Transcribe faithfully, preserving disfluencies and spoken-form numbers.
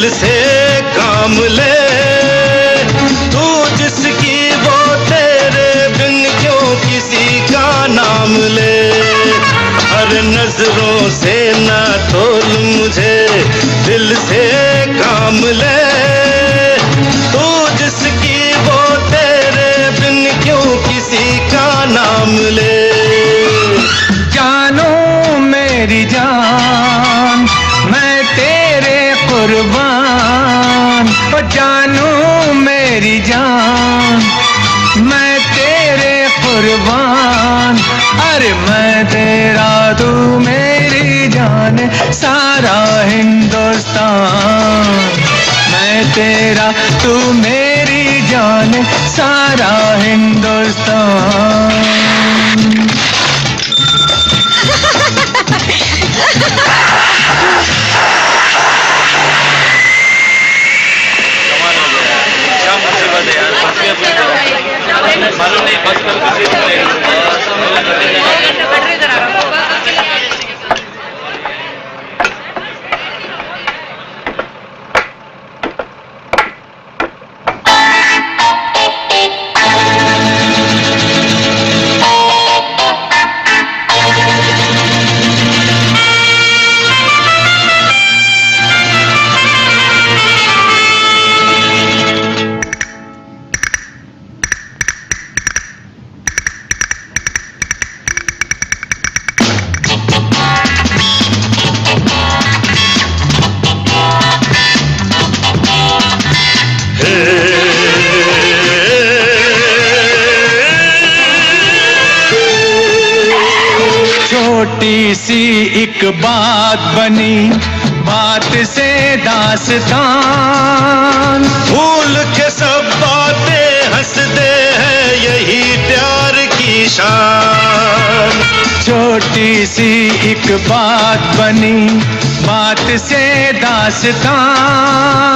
दिल से काम ले, तू जिसकी वो तेरे बिन क्यों किसी का नाम ले। हर नजरों से ना तोल मुझे, दिल से काम ले, तू जिसकी वो तेरे बिन क्यों किसी का नाम ले। जानो मेरी जान मैं तेरे कुर्बान, ओ जानू मेरी जान मैं तेरे कुर्बान। अरे मैं तेरा तू मेरी जान सारा हिंदुस्तान, मैं तेरा तू मेरी जान सारा हिंदुस्तान। मालूम नहीं बस पर किसी छोटी सी एक बात बनी, बात से दास्तान, भूल के सब बातें हंसते हैं यही प्यार की शान। छोटी सी एक बात बनी, बात से दास्तान,